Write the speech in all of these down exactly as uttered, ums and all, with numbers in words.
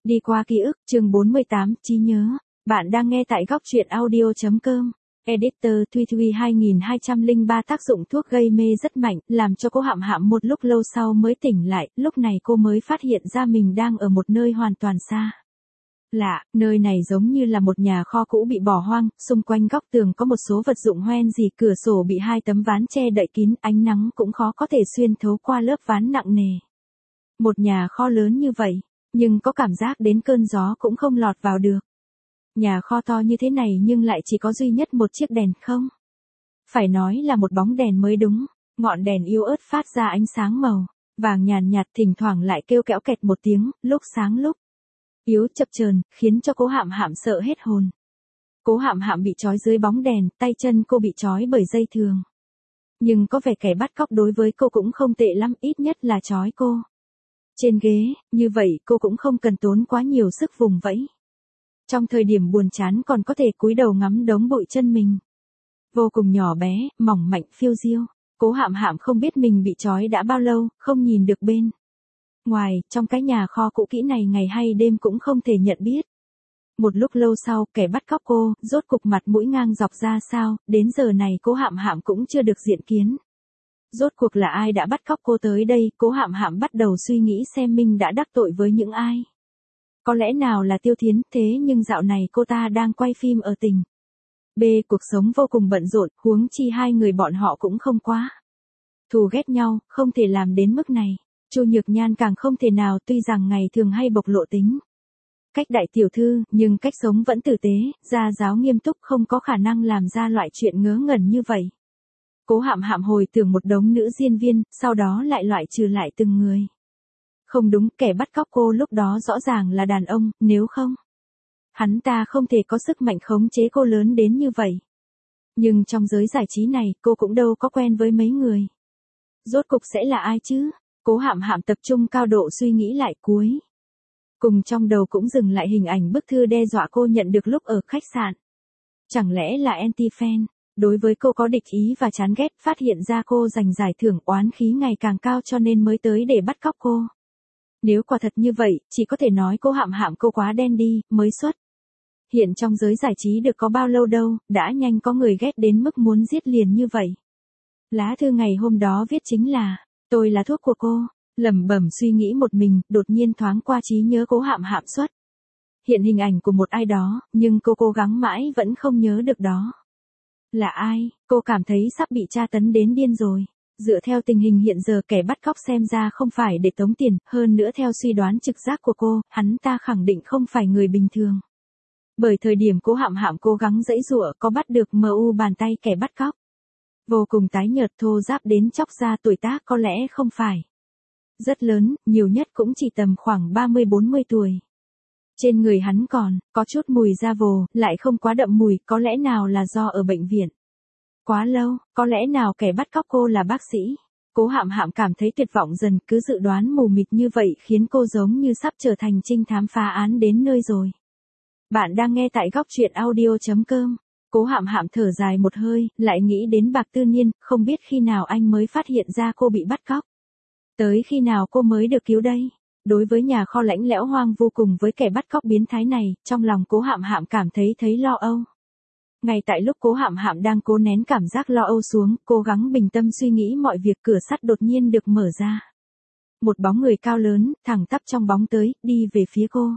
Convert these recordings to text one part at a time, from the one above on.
Đi qua ký ức, chương bốn mươi tám, trí nhớ. Bạn đang nghe tại góc truyện audio chấm com. Editor Thuy Thuy hai hai không ba tác dụng thuốc gây mê rất mạnh, làm cho cô Hạm Hạm một lúc lâu sau mới tỉnh lại, lúc này cô mới phát hiện ra mình đang ở một nơi hoàn toàn xa lạ, nơi này giống như là một nhà kho cũ bị bỏ hoang, xung quanh góc tường có một số vật dụng hoen gì, cửa sổ bị hai tấm ván che đậy kín, ánh nắng cũng khó có thể xuyên thấu qua lớp ván nặng nề. Một nhà kho lớn như vậy, nhưng có cảm giác đến cơn gió cũng không lọt vào được. Nhà kho to như thế này nhưng lại chỉ có duy nhất một chiếc đèn không. Phải nói là một bóng đèn mới đúng, ngọn đèn yếu ớt phát ra ánh sáng màu vàng nhàn nhạt, thỉnh thoảng lại kêu kẽo kẹt một tiếng, lúc sáng lúc yếu chập chờn, khiến cho cố Hạm Hạm sợ hết hồn. Cố Hạm Hạm bị trói dưới bóng đèn, tay chân cô bị trói bởi dây thừng. Nhưng có vẻ kẻ bắt cóc đối với cô cũng không tệ lắm, ít nhất là trói cô trên ghế, như vậy cô cũng không cần tốn quá nhiều sức vùng vẫy. Trong thời điểm buồn chán còn có thể cúi đầu ngắm đống bụi chân mình. Vô cùng nhỏ bé, mỏng mảnh, phiêu diêu. Cố Hạm Hạm không biết mình bị trói đã bao lâu, không nhìn được bên ngoài, trong cái nhà kho cũ kỹ này ngày hay đêm cũng không thể nhận biết. Một lúc lâu sau, kẻ bắt cóc cô, rốt cục mặt mũi ngang dọc ra sao, đến giờ này Cố Hạm Hạm cũng chưa được diện kiến. Rốt cuộc là ai đã bắt cóc cô tới đây, Cố Hạm Hạm bắt đầu suy nghĩ xem mình đã đắc tội với những ai. Có lẽ nào là Tiêu Thiến, thế nhưng dạo này cô ta đang quay phim ở tỉnh B, cuộc sống vô cùng bận rộn, huống chi hai người bọn họ cũng không quá thù ghét nhau, không thể làm đến mức này. Chu Nhược Nhan càng không thể nào, tuy rằng ngày thường hay bộc lộ tính cách đại tiểu thư, nhưng cách sống vẫn tử tế, gia giáo nghiêm túc, không có khả năng làm ra loại chuyện ngớ ngẩn như vậy. Cố Hạm Hạm hồi tưởng một đống nữ diễn viên, sau đó lại loại trừ lại từng người. Không đúng, kẻ bắt cóc cô lúc đó rõ ràng là đàn ông, nếu không, hắn ta không thể có sức mạnh khống chế cô lớn đến như vậy. Nhưng trong giới giải trí này, cô cũng đâu có quen với mấy người. Rốt cục sẽ là ai chứ? Cố Hạm Hạm tập trung cao độ suy nghĩ lại, cuối cùng trong đầu cũng dừng lại hình ảnh bức thư đe dọa cô nhận được lúc ở khách sạn. Chẳng lẽ là anti-fan, đối với cô có địch ý và chán ghét, phát hiện ra cô giành giải thưởng, oán khí ngày càng cao cho nên mới tới để bắt cóc cô. Nếu quả thật như vậy, chỉ có thể nói Cố Hạm Hạm cô quá đen đi, mới xuất hiện trong giới giải trí được có bao lâu đâu, đã nhanh có người ghét đến mức muốn giết liền như vậy. Lá thư ngày hôm đó viết chính là, tôi là thuốc của cô. Lẩm bẩm suy nghĩ một mình, đột nhiên thoáng qua trí nhớ Cố Hạm Hạm xuất hiện hình ảnh của một ai đó, nhưng cô cố gắng mãi vẫn không nhớ được đó là ai. Cô cảm thấy sắp bị tra tấn đến điên rồi. Dựa theo tình hình hiện giờ, kẻ bắt cóc xem ra không phải để tống tiền, hơn nữa theo suy đoán trực giác của cô, hắn ta khẳng định không phải người bình thường. Bởi thời điểm Cố Hạm Hạm cố gắng giãy giụa, có bắt được mờ u bàn tay kẻ bắt cóc. Vô cùng tái nhợt, thô ráp đến chóc ra, tuổi tác có lẽ không phải rất lớn, nhiều nhất cũng chỉ tầm khoảng ba mươi bốn mươi tuổi. Trên người hắn còn có chút mùi da vồ, lại không quá đậm mùi, có lẽ nào là do ở bệnh viện quá lâu, có lẽ nào kẻ bắt cóc cô là bác sĩ. Cố Hạm Hạm cảm thấy tuyệt vọng dần, cứ dự đoán mù mịt như vậy khiến cô giống như sắp trở thành trinh thám phá án đến nơi rồi. Bạn đang nghe tại góc truyện audio chấm com. Cố Hạm Hạm thở dài một hơi, lại nghĩ đến Bạc Tư Niên, không biết khi nào anh mới phát hiện ra cô bị bắt cóc. Tới khi nào cô mới được cứu đây? Đối với nhà kho lãnh lẽo hoang vô cùng với kẻ bắt cóc biến thái này, trong lòng Cố Hạm Hạm cảm thấy thấy lo âu. Ngay tại lúc Cố Hạm Hạm đang cố nén cảm giác lo âu xuống, cố gắng bình tâm suy nghĩ mọi việc, cửa sắt đột nhiên được mở ra. Một bóng người cao lớn, thẳng tắp trong bóng tới, đi về phía cô.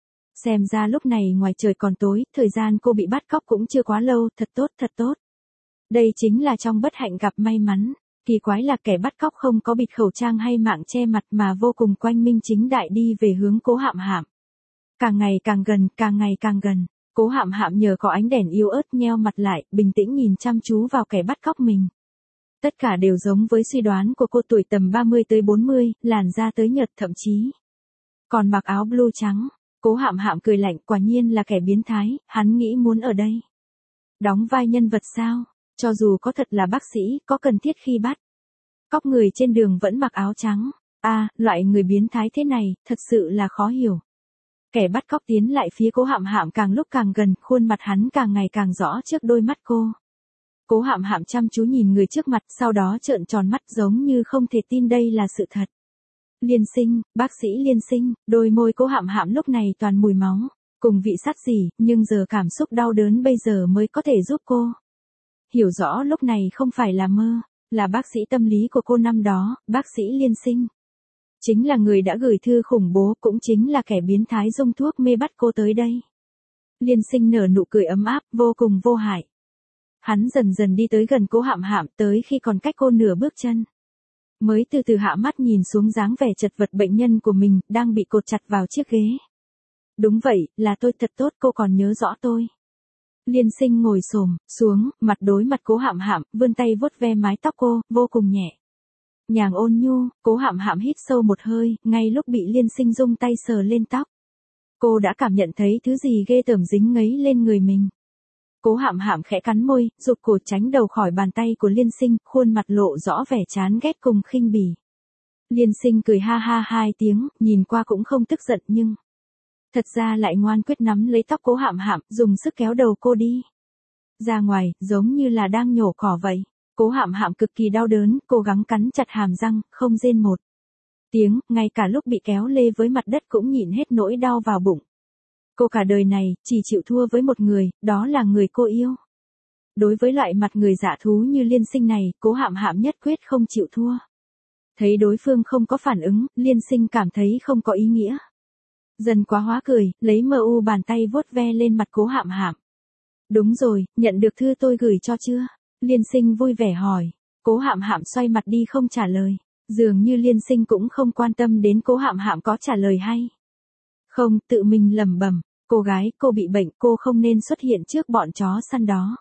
Xem ra lúc này ngoài trời còn tối, thời gian cô bị bắt cóc cũng chưa quá lâu, thật tốt, thật tốt. Đây chính là trong bất hạnh gặp may mắn. Kỳ quái là kẻ bắt cóc không có bịt khẩu trang hay mạng che mặt mà vô cùng quang minh chính đại đi về hướng Cố Hạm Hạm. Càng ngày càng gần, càng ngày càng gần. Cố Hạm Hạm nhờ có ánh đèn yếu ớt nheo mặt lại, bình tĩnh nhìn chăm chú vào kẻ bắt cóc mình. Tất cả đều giống với suy đoán của cô, tuổi tầm ba mươi tới bốn mươi, làn da tới nhợt, thậm chí còn mặc áo blue trắng. Cố Hạm Hạm cười lạnh, quả nhiên là kẻ biến thái, hắn nghĩ muốn ở đây đóng vai nhân vật sao? Cho dù có thật là bác sĩ, có cần thiết khi bắt cóc người trên đường vẫn mặc áo trắng? À, loại người biến thái thế này, thật sự là khó hiểu. Kẻ bắt cóc tiến lại phía Cố Hạm Hạm càng lúc càng gần, khuôn mặt hắn càng ngày càng rõ trước đôi mắt cô. Cố Hạm Hạm chăm chú nhìn người trước mặt, sau đó trợn tròn mắt giống như không thể tin đây là sự thật. Liên Sinh, bác sĩ Liên Sinh, đôi môi Cố Hạm Hạm lúc này toàn mùi máu, cùng vị sắt gì, nhưng giờ cảm xúc đau đớn bây giờ mới có thể giúp cô hiểu rõ lúc này không phải là mơ, là bác sĩ tâm lý của cô năm đó, bác sĩ Liên Sinh. Chính là người đã gửi thư khủng bố, cũng chính là kẻ biến thái dung thuốc mê bắt cô tới đây. Liên Sinh nở nụ cười ấm áp, vô cùng vô hại. Hắn dần dần đi tới gần Cố Hạm Hạm, tới khi còn cách cô nửa bước chân. Mới từ từ hạ mắt nhìn xuống dáng vẻ chật vật bệnh nhân của mình, đang bị cột chặt vào chiếc ghế. Đúng vậy, là tôi thật tốt, cô còn nhớ rõ tôi. Liên Sinh ngồi xổm xuống, mặt đối mặt Cố Hạm Hạm, vươn tay vuốt ve mái tóc cô, vô cùng nhẹ nhàng ôn nhu. Cố Hạm Hạm hít sâu một hơi, ngay lúc bị Liên Sinh dung tay sờ lên tóc, cô đã cảm nhận thấy thứ gì ghê tởm dính ngấy lên người mình. Cố Hạm Hạm khẽ cắn môi, rụt cổ tránh đầu khỏi bàn tay của Liên Sinh, khuôn mặt lộ rõ vẻ chán ghét cùng khinh bỉ. Liên Sinh cười ha ha hai tiếng, nhìn qua cũng không tức giận nhưng thật ra lại ngoan quyết nắm lấy tóc Cố Hạm Hạm, dùng sức kéo đầu cô đi ra ngoài, giống như là đang nhổ cỏ vậy. Cố Hạm Hạm cực kỳ đau đớn, cố gắng cắn chặt hàm răng, không rên một tiếng, ngay cả lúc bị kéo lê với mặt đất cũng nhịn hết nỗi đau vào bụng. Cô cả đời này, chỉ chịu thua với một người, đó là người cô yêu. Đối với loại mặt người dạ thú như Liên Sinh này, Cố Hạm Hạm nhất quyết không chịu thua. Thấy đối phương không có phản ứng, Liên Sinh cảm thấy không có ý nghĩa. Dần quá hóa cười, lấy mờ u bàn tay vuốt ve lên mặt Cố Hạm Hạm. Đúng rồi, nhận được thư tôi gửi cho chưa? Liên Sinh vui vẻ hỏi. Cố Hạm Hạm xoay mặt đi không trả lời. Dường như Liên Sinh cũng không quan tâm đến Cố Hạm Hạm có trả lời hay không, tự mình lẩm bẩm. Cô gái, cô bị bệnh, cô không nên xuất hiện trước bọn chó săn đó.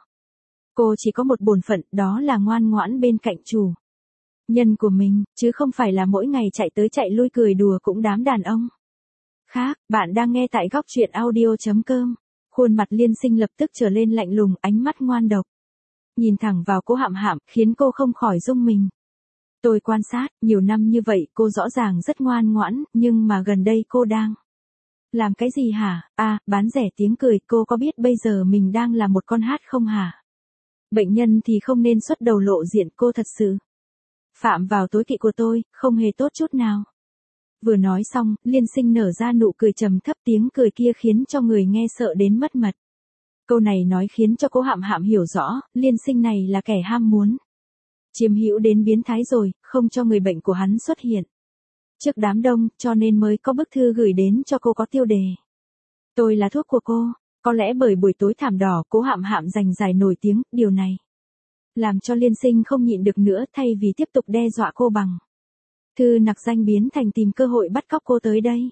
Cô chỉ có một bổn phận, đó là ngoan ngoãn bên cạnh chủ nhân của mình, chứ không phải là mỗi ngày chạy tới chạy lui cười đùa cũng đám đàn ông khác. Bạn đang nghe tại góc truyện audio chấm com. Khuôn mặt Liên Sinh lập tức trở lên lạnh lùng, ánh mắt ngoan độc nhìn thẳng vào Cố Hạm Hạm, khiến cô không khỏi rung mình. Tôi quan sát, nhiều năm như vậy cô rõ ràng rất ngoan ngoãn, nhưng mà gần đây cô đang làm cái gì hả? À, bán rẻ tiếng cười, cô có biết bây giờ mình đang là một con hát không hả? Bệnh nhân thì không nên xuất đầu lộ diện, cô thật sự phạm vào tối kỵ của tôi, không hề tốt chút nào. Vừa nói xong, Liên Sinh nở ra nụ cười trầm thấp, tiếng cười kia khiến cho người nghe sợ đến mất mật. Câu này nói khiến cho Cố Hạm Hạm hiểu rõ, Liên Sinh này là kẻ ham muốn chiếm hữu đến biến thái rồi, không cho người bệnh của hắn xuất hiện trước đám đông, cho nên mới có bức thư gửi đến cho cô có tiêu đề. Tôi là thuốc của cô. Có lẽ bởi buổi tối thảm đỏ, Cố Hạm Hạm giành giải nổi tiếng, điều này làm cho Liên Sinh không nhịn được nữa, thay vì tiếp tục đe dọa cô bằng thư nặc danh biến thành tìm cơ hội bắt cóc cô tới đây.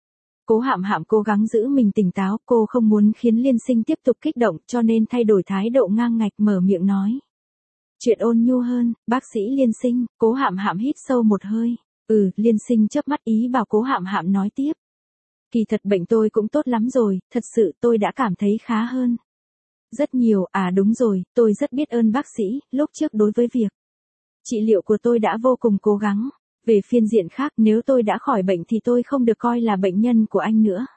Cố Hạm Hạm cố gắng giữ mình tỉnh táo, cô không muốn khiến Liên Sinh tiếp tục kích động, cho nên thay đổi thái độ ngang ngạch mở miệng nói chuyện ôn nhu hơn. Bác sĩ Liên Sinh. Cố Hạm Hạm hít sâu một hơi. Ừ, Liên Sinh chớp mắt ý bảo Cố Hạm Hạm nói tiếp. Kỳ thật bệnh tôi cũng tốt lắm rồi, thật sự tôi đã cảm thấy khá hơn rất nhiều. À đúng rồi, tôi rất biết ơn bác sĩ, lúc trước đối với việc trị liệu của tôi đã vô cùng cố gắng. Về phiên diện khác, nếu tôi đã khỏi bệnh thì tôi không được coi là bệnh nhân của anh nữa.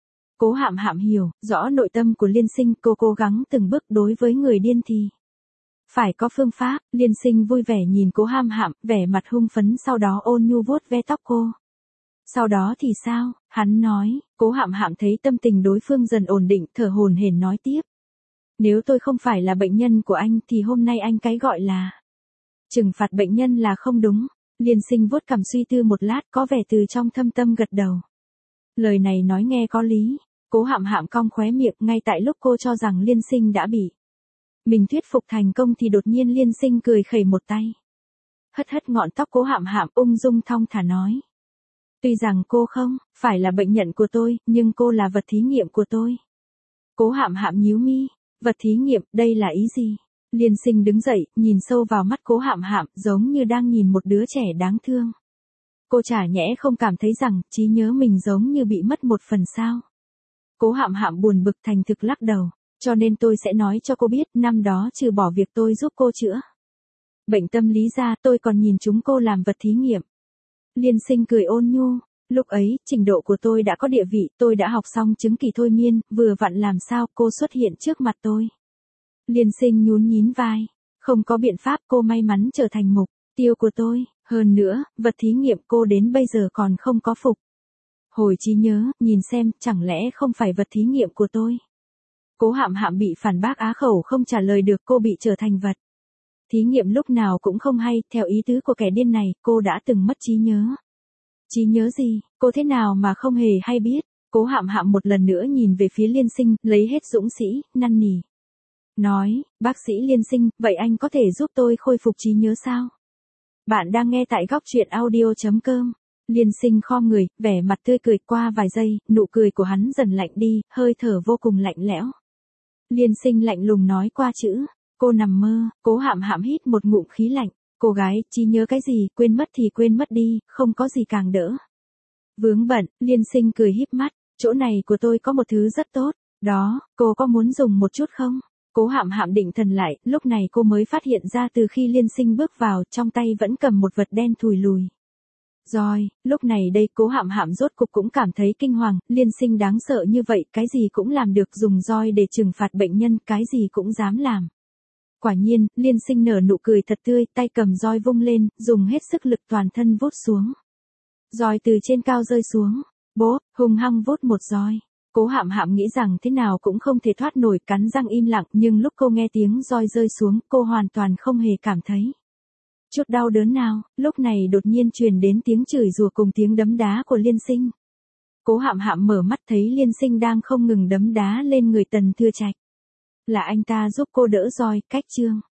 Cố Hạm Hạm hiểu rõ nội tâm của Liên Sinh, cô cố gắng từng bước, đối với người điên thì phải có phương pháp. Liên Sinh vui vẻ nhìn Cố Hạm Hạm, vẻ mặt hung phấn, sau đó ôn nhu vuốt ve tóc cô. Sau đó thì sao? Hắn nói. Cố Hạm Hạm thấy tâm tình đối phương dần ổn định, thở hổn hển nói tiếp. Nếu tôi không phải là bệnh nhân của anh thì hôm nay anh cái gọi là trừng phạt bệnh nhân là không đúng. Liên Sinh vuốt cằm suy tư một lát, có vẻ từ trong thâm tâm gật đầu. Lời này nói nghe có lý. Cố Hạm Hạm cong khóe miệng, ngay tại lúc cô cho rằng Liên Sinh đã bị mình thuyết phục thành công thì đột nhiên Liên Sinh cười khẩy một tay. Hất hất ngọn tóc Cố Hạm Hạm, ung dung thong thả nói. Tuy rằng cô không phải là bệnh nhân của tôi, nhưng cô là vật thí nghiệm của tôi. Cố Hạm Hạm nhíu mi. Vật thí nghiệm, đây là ý gì? Liên Sinh đứng dậy, nhìn sâu vào mắt Cố Hạm Hạm, giống như đang nhìn một đứa trẻ đáng thương. Cô chả nhẽ không cảm thấy rằng trí nhớ mình giống như bị mất một phần sao? Cố Hạm Hạm buồn bực thành thực lắc đầu. Cho nên tôi sẽ nói cho cô biết, năm đó trừ bỏ việc tôi giúp cô chữa bệnh tâm lý ra, tôi còn nhìn chúng cô làm vật thí nghiệm. Liên Sinh cười ôn nhu. Lúc ấy, trình độ của tôi đã có địa vị, tôi đã học xong chứng kỳ thôi miên, vừa vặn làm sao cô xuất hiện trước mặt tôi. Liên Sinh nhún nhín vai. Không có biện pháp, cô may mắn trở thành mục tiêu của tôi. Hơn nữa, vật thí nghiệm cô đến bây giờ còn không có phục. Hồi trí nhớ, nhìn xem, chẳng lẽ không phải vật thí nghiệm của tôi. Cố Hạm Hạm bị phản bác á khẩu không trả lời được, cô bị trở thành vật thí nghiệm lúc nào cũng không hay, theo ý tứ của kẻ điên này, cô đã từng mất trí nhớ. Trí nhớ gì, cô thế nào mà không hề hay biết. Cố Hạm Hạm một lần nữa nhìn về phía Liên Sinh, lấy hết dũng sĩ, năn nỉ. Nói, bác sĩ Liên Sinh, vậy anh có thể giúp tôi khôi phục trí nhớ sao? Bạn đang nghe tại góc truyện audio.com. Liên Sinh khom người, vẻ mặt tươi cười, qua vài giây, nụ cười của hắn dần lạnh đi, hơi thở vô cùng lạnh lẽo. Liên Sinh lạnh lùng nói qua chữ, cô nằm mơ. Cố Hạm Hạm hít một ngụm khí lạnh, cô gái, trí nhớ cái gì, quên mất thì quên mất đi, không có gì càng đỡ. Vướng bận, Liên Sinh cười híp mắt, chỗ này của tôi có một thứ rất tốt, đó, cô có muốn dùng một chút không? Cố Hạm Hạm định thần lại, lúc này cô mới phát hiện ra từ khi Liên Sinh bước vào, trong tay vẫn cầm một vật đen thùi lùi. Roi, lúc này đây Cố Hạm Hạm rốt cục cũng cảm thấy kinh hoàng, Liên Sinh đáng sợ như vậy, cái gì cũng làm được, dùng roi để trừng phạt bệnh nhân, cái gì cũng dám làm. Quả nhiên, Liên Sinh nở nụ cười thật tươi, tay cầm roi vung lên, dùng hết sức lực toàn thân vuốt xuống. Roi từ trên cao rơi xuống, bố, hung hăng vuốt một roi. Cố Hạm Hạm nghĩ rằng thế nào cũng không thể thoát nổi, cắn răng im lặng, nhưng lúc cô nghe tiếng roi rơi xuống, cô hoàn toàn không hề cảm thấy chút đau đớn nào. Lúc này đột nhiên truyền đến tiếng chửi rủa cùng tiếng đấm đá của Liên Sinh. Cố Hạm Hạm mở mắt thấy Liên Sinh đang không ngừng đấm đá lên người Tần Thừa Trạch. Là anh ta giúp cô đỡ roi, cách chương.